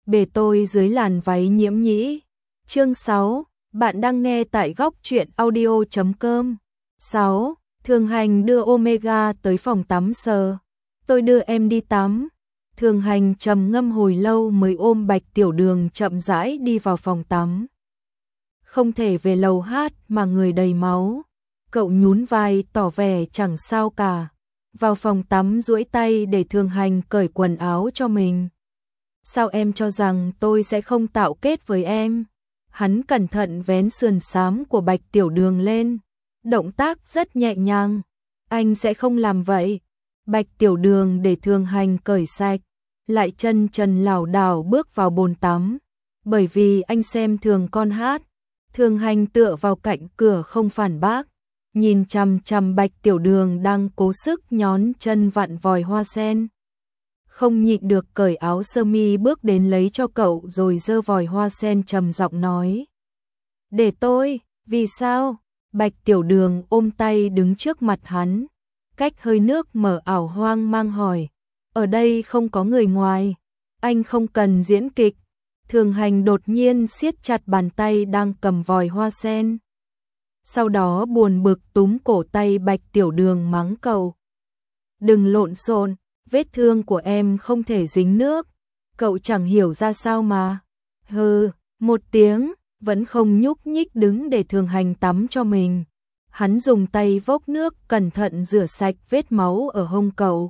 bề tôi dưới làn váy nhiễm nhĩ. Chương 6, bạn đang nghe tại góc truyện audio.com. 6. Thường Hành đưa Omega tới phòng tắm sờ. Tôi đưa em đi tắm. Thường Hành trầm ngâm hồi lâu mới ôm Bạch Tiểu Đường chậm rãi đi vào phòng tắm. Không thể về lầu hát mà người đầy máu. Cậu nhún vai tỏ vẻ chẳng sao cả. Vào phòng tắm duỗi tay để Thường Hành cởi quần áo cho mình. Sao em cho rằng tôi sẽ không tạo kết với em? Hắn cẩn thận vén sườn xám của Bạch Tiểu Đường lên. Động tác rất nhẹ nhàng. Anh sẽ không làm vậy. Bạch Tiểu Đường để Thường Hành cởi sạch, lại chân trần lảo đảo bước vào bồn tắm. Bởi vì anh xem thường con hát. Thường Hành tựa vào cạnh cửa không phản bác, nhìn chằm chằm Bạch Tiểu Đường đang cố sức nhón chân vặn vòi hoa sen. Không nhịn được cởi áo sơ mi bước đến lấy cho cậu rồi giơ vòi hoa sen trầm giọng nói. Để tôi, vì sao? Bạch Tiểu Đường ôm tay đứng trước mặt hắn, cách hơi nước mở ảo hoang mang hỏi. Ở đây không có người ngoài, anh không cần diễn kịch. Thường Hành đột nhiên siết chặt bàn tay đang cầm vòi hoa sen. Sau đó buồn bực túm cổ tay Bạch Tiểu Đường mắng cậu. Đừng lộn xộn, vết thương của em không thể dính nước. Cậu chẳng hiểu ra sao mà. Hừ, một tiếng, vẫn không nhúc nhích đứng để Thường Hành tắm cho mình. Hắn dùng tay vốc nước cẩn thận rửa sạch vết máu ở hông cậu.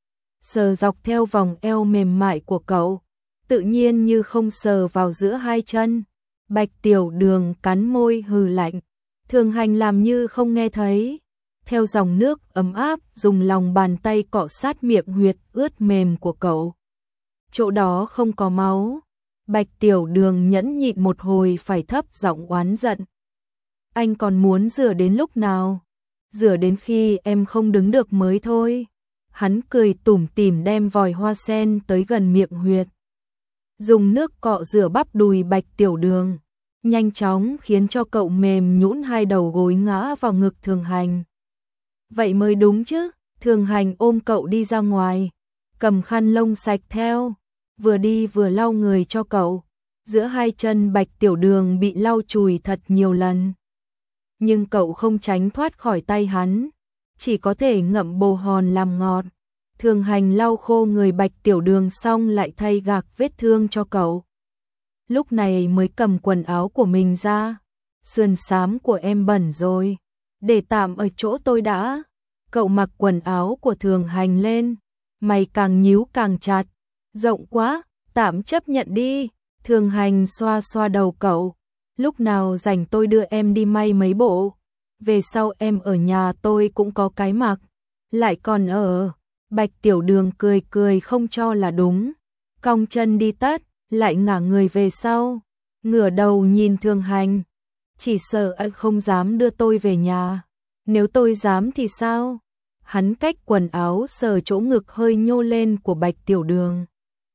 Sờ dọc theo vòng eo mềm mại của cậu, tự nhiên như không sờ vào giữa hai chân. Bạch Tiểu Đường cắn môi hừ lạnh. Thường Hành làm như không nghe thấy. Theo dòng nước ấm áp dùng lòng bàn tay cọ sát miệng huyệt ướt mềm của cậu. Chỗ đó không có máu. Bạch Tiểu Đường nhẫn nhịn một hồi phải thấp giọng oán giận. Anh còn muốn rửa đến lúc nào? Rửa đến khi em không đứng được mới thôi. Hắn cười tủm tỉm đem vòi hoa sen tới gần miệng huyệt. Dùng nước cọ rửa bắp đùi Bạch Tiểu Đường, nhanh chóng khiến cho cậu mềm nhũn hai đầu gối ngã vào ngực Thường Hành. Vậy mới đúng chứ. Thường Hành ôm cậu đi ra ngoài, cầm khăn lông sạch theo, vừa đi vừa lau người cho cậu. Giữa hai chân Bạch Tiểu Đường bị lau chùi thật nhiều lần. Nhưng cậu không tránh thoát khỏi tay hắn, chỉ có thể ngậm bồ hòn làm ngọt. Thường Hành lau khô người Bạch Tiểu Đường xong lại thay gạc vết thương cho cậu. Lúc này mới cầm quần áo của mình ra. Sườn xám của em bẩn rồi, để tạm ở chỗ tôi đã. Cậu mặc quần áo của Thường Hành lên, mày càng nhíu càng chặt. Rộng quá, tạm chấp nhận đi. Thường Hành xoa xoa đầu cậu. Lúc nào rảnh tôi đưa em đi may mấy bộ. Về sau em ở nhà tôi cũng có cái mặc. Lại còn ở. Bạch Tiểu Đường cười cười không cho là đúng. Cong chân đi tất, lại ngả người về sau. Ngửa đầu nhìn Thường Hành. Chỉ sợ anh không dám đưa tôi về nhà. Nếu tôi dám thì sao? Hắn cách quần áo sờ chỗ ngực hơi nhô lên của Bạch Tiểu Đường.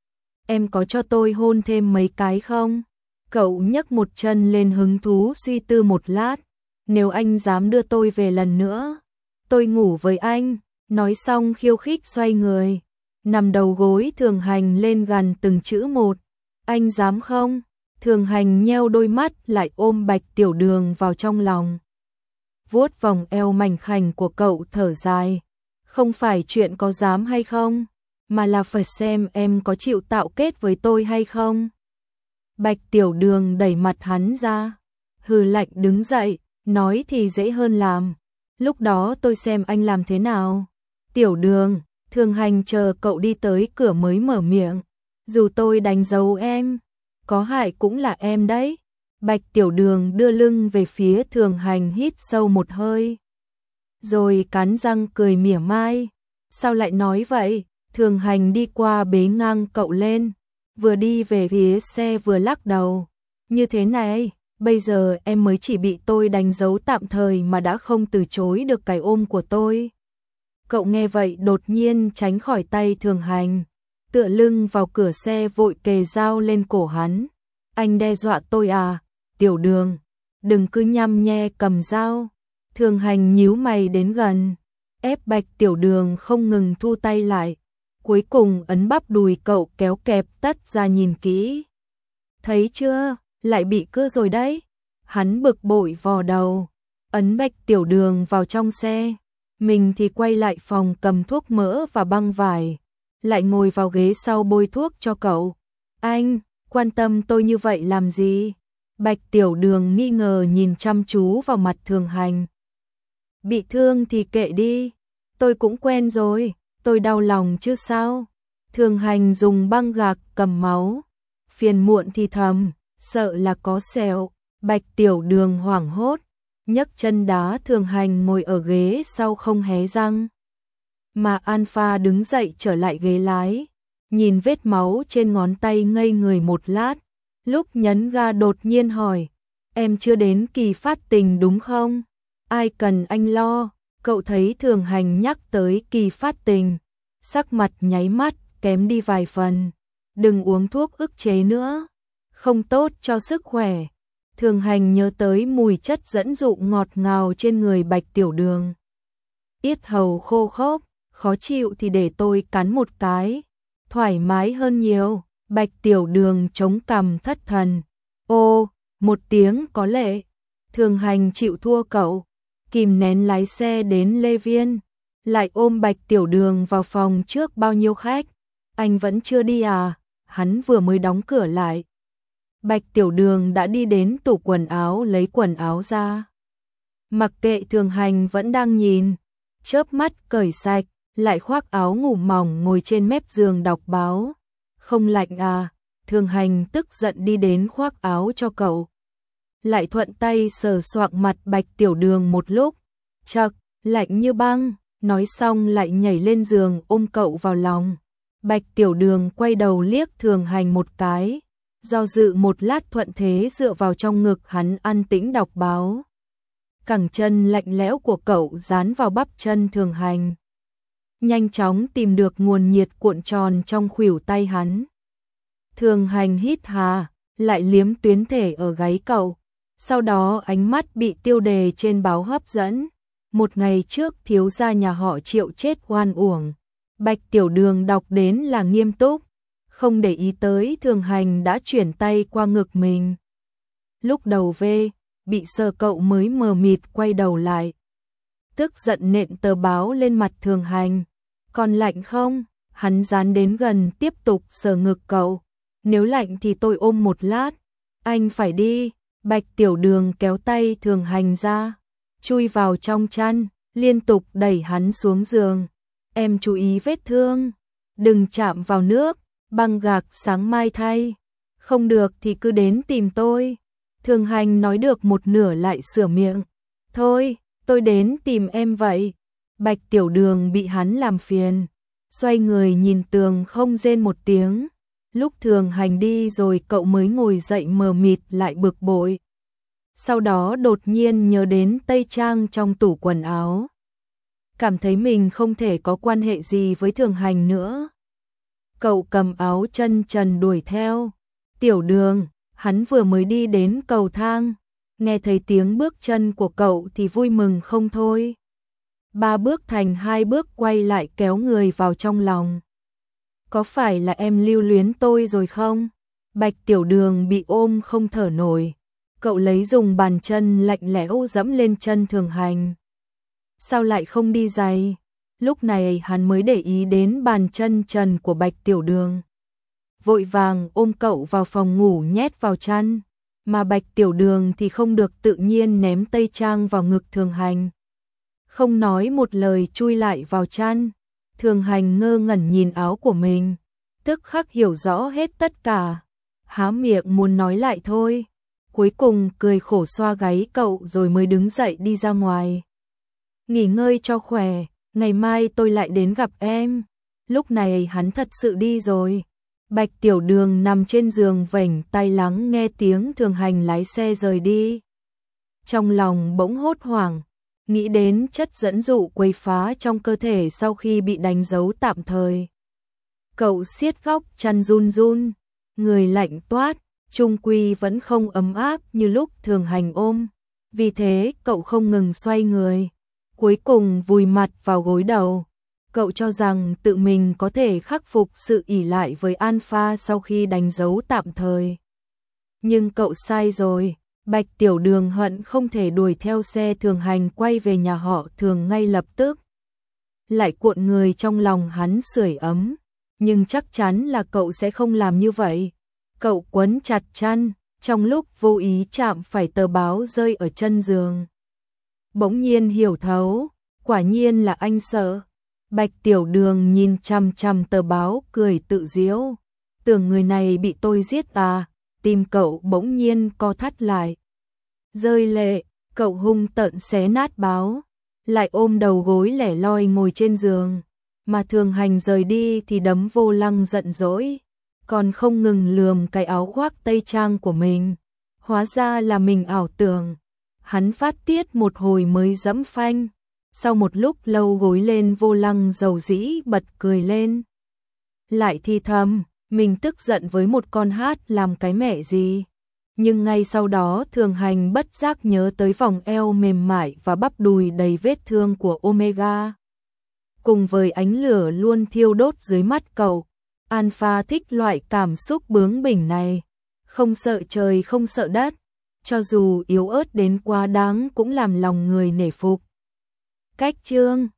Em có cho tôi hôn thêm mấy cái không? Cậu nhấc một chân lên hứng thú suy tư một lát. Nếu anh dám đưa tôi về lần nữa, tôi ngủ với anh. Nói xong khiêu khích xoay người, nằm đầu gối Thường Hành lên gần từng chữ một. Anh dám không? Thường Hành nheo đôi mắt lại ôm Bạch Tiểu Đường vào trong lòng. Vuốt vòng eo mảnh khảnh của cậu thở dài. Không phải chuyện có dám hay không, mà là phải xem em có chịu tạo kết với tôi hay không. Bạch Tiểu Đường đẩy mặt hắn ra, hừ lạnh đứng dậy, nói thì dễ hơn làm. Lúc đó tôi xem anh làm thế nào. Tiểu Đường, Thường Hành chờ cậu đi tới cửa mới mở miệng. Dù tôi đánh dấu em, có hại cũng là em đấy. Bạch Tiểu Đường đưa lưng về phía Thường Hành hít sâu một hơi. Rồi cắn răng cười mỉa mai. Sao lại nói vậy? Thường Hành đi qua bế ngang cậu lên. Vừa đi về phía xe vừa lắc đầu. Như thế này, bây giờ em mới chỉ bị tôi đánh dấu tạm thời mà đã không từ chối được cái ôm của tôi. Cậu nghe vậy đột nhiên tránh khỏi tay Thường Hành, tựa lưng vào cửa xe vội kề dao lên cổ hắn. Anh đe dọa tôi à? Tiểu Đường, đừng cứ nhăm nhe cầm dao. Thường Hành nhíu mày đến gần, ép Bạch Tiểu Đường không ngừng thu tay lại. cuối cùng ấn bắp đùi cậu kéo kẹp tất ra nhìn kỹ. Thấy chưa, lại bị cưa rồi đấy. Hắn bực bội vò đầu, ấn Bạch Tiểu Đường vào trong xe. Mình thì quay lại phòng cầm thuốc mỡ và băng vải, lại ngồi vào ghế sau bôi thuốc cho cậu. Anh, quan tâm tôi như vậy làm gì? Bạch Tiểu Đường nghi ngờ nhìn chăm chú vào mặt Thường Hành. Bị thương thì kệ đi, tôi cũng quen rồi, tôi đau lòng chứ sao? Thường Hành dùng băng gạc cầm máu, phiền muộn thì thầm, sợ là có sẹo. Bạch Tiểu Đường hoảng hốt, nhấc chân đá Thường Hành ngồi ở ghế sau không hé răng. Mà Alpha đứng dậy trở lại ghế lái, nhìn vết máu trên ngón tay ngây người một lát, lúc nhấn ga đột nhiên hỏi, em chưa đến kỳ phát tình đúng không? Ai cần anh lo? Cậu thấy Thường Hành nhắc tới kỳ phát tình, sắc mặt nháy mắt kém đi vài phần. Đừng uống thuốc ức chế nữa, không tốt cho sức khỏe. Thường Hành nhớ tới mùi chất dẫn dụ ngọt ngào trên người Bạch Tiểu Đường. Yết hầu khô khốc, khó chịu thì để tôi cắn một cái, thoải mái hơn nhiều. Bạch Tiểu Đường chống cằm thất thần. Ô, một tiếng có lệ. Thường Hành chịu thua cậu, kìm nén lái xe đến Lê Viên, lại ôm Bạch Tiểu Đường vào phòng trước bao nhiêu khách. Anh vẫn chưa đi à? Hắn vừa mới đóng cửa lại. Bạch Tiểu Đường đã đi đến tủ quần áo lấy quần áo ra. Mặc kệ Thường Hành vẫn đang nhìn, chớp mắt cởi sạch, lại khoác áo ngủ mỏng ngồi trên mép giường đọc báo. Không lạnh à? Thường Hành tức giận đi đến khoác áo cho cậu. Lại thuận tay sờ soạng mặt Bạch Tiểu Đường một lúc. Chậc, lạnh như băng, nói xong lại nhảy lên giường ôm cậu vào lòng. Bạch Tiểu Đường quay đầu liếc Thường Hành một cái, do dự một lát thuận thế dựa vào trong ngực hắn an tĩnh đọc báo. Cẳng chân lạnh lẽo của cậu dán vào bắp chân Thường Hành, nhanh chóng tìm được nguồn nhiệt cuộn tròn trong khuỷu tay hắn. Thường Hành hít hà, lại liếm tuyến thể ở gáy cậu, sau đó ánh mắt bị tiêu đề trên báo hấp dẫn. Một ngày trước thiếu gia nhà họ Triệu chết oan uổng. Bạch Tiểu Đường đọc đến là nghiêm túc, không để ý tới Thường Hành đã chuyển tay qua ngực mình. Lúc đầu về, bị sờ cậu mới mờ mịt quay đầu lại. Tức giận nện tờ báo lên mặt Thường Hành. Còn lạnh không? Hắn dán đến gần tiếp tục sờ ngực cậu. Nếu lạnh thì tôi ôm một lát. Anh phải đi. Bạch Tiểu Đường kéo tay Thường Hành ra, chui vào trong chăn, liên tục đẩy hắn xuống giường. Em chú ý vết thương, đừng chạm vào nước, băng gạc sáng mai thay. Không được thì cứ đến tìm tôi. Thường Hành nói được một nửa lại sửa miệng. Thôi, tôi đến tìm em vậy. Bạch Tiểu Đường bị hắn làm phiền, xoay người nhìn tường không rên một tiếng. Lúc Thường Hành đi rồi cậu mới ngồi dậy mờ mịt lại bực bội. Sau đó đột nhiên nhớ đến tây trang trong tủ quần áo. Cảm thấy mình không thể có quan hệ gì với Thường Hành nữa. Cậu cầm áo chân trần đuổi theo. Tiểu Đường, hắn vừa mới đi đến cầu thang, nghe thấy tiếng bước chân của cậu thì vui mừng không thôi. 3 bước thành 2 bước quay lại kéo người vào trong lòng. Có phải là em lưu luyến tôi rồi không? Bạch Tiểu Đường bị ôm không thở nổi. Cậu lấy dùng bàn chân lạnh lẽo dẫm lên chân Thường Hành. Sao lại không đi giày? Lúc này hắn mới để ý đến bàn chân trần của Bạch Tiểu Đường. Vội vàng ôm cậu vào phòng ngủ nhét vào chăn. Mà Bạch Tiểu Đường thì không được tự nhiên ném tây trang vào ngực Thường Hành. Không nói một lời chui lại vào chăn. Thường Hành ngơ ngẩn nhìn áo của mình, tức khắc hiểu rõ hết tất cả. Há miệng muốn nói lại thôi. Cuối cùng cười khổ xoa gáy cậu rồi mới đứng dậy đi ra ngoài. Nghỉ ngơi cho khỏe, ngày mai tôi lại đến gặp em. Lúc này hắn thật sự đi rồi. Bạch Tiểu Đường nằm trên giường vểnh tai lắng nghe tiếng Thường Hành lái xe rời đi. Trong lòng bỗng hốt hoảng, nghĩ đến chất dẫn dụ quấy phá trong cơ thể sau khi bị đánh dấu tạm thời. Cậu siết góc chăn run run, người lạnh toát, chung quy vẫn không ấm áp như lúc Thường Hành ôm. Vì thế cậu không ngừng xoay người, cuối cùng vùi mặt vào gối đầu. Cậu cho rằng tự mình có thể khắc phục sự ỷ lại với Alpha sau khi đánh dấu tạm thời. Nhưng cậu sai rồi, Bạch Tiểu Đường hận không thể đuổi theo xe Thường Hành quay về nhà họ Thường ngay lập tức. Lại cuộn người trong lòng hắn sưởi ấm, nhưng chắc chắn là cậu sẽ không làm như vậy. Cậu quấn chặt chăn, trong lúc vô ý chạm phải tờ báo rơi ở chân giường. Bỗng nhiên hiểu thấu, quả nhiên là anh sợ. Bạch Tiểu Đường nhìn chằm chằm tờ báo cười tự giễu, tưởng người này bị tôi giết à, tim cậu bỗng nhiên co thắt lại. Rơi lệ, cậu hung tợn xé nát báo, lại ôm đầu gối lẻ loi ngồi trên giường, mà Thường Hành rời đi thì đấm vô lăng giận dỗi, còn không ngừng lườm cái áo khoác tây trang của mình. Hóa ra là mình ảo tưởng. Hắn phát tiết một hồi mới dẫm phanh. Sau một lúc lâu gối lên vô lăng dầu dĩ bật cười lên. Lại thì thầm, mình tức giận với một con hát làm cái mẹ gì. Nhưng ngay sau đó Thường Hành bất giác nhớ tới vòng eo mềm mại và bắp đùi đầy vết thương của Omega. Cùng với ánh lửa luôn thiêu đốt dưới mắt cậu, Alpha thích loại cảm xúc bướng bỉnh này. Không sợ trời không sợ đất, cho dù yếu ớt đến quá đáng cũng làm lòng người nể phục. Cách chương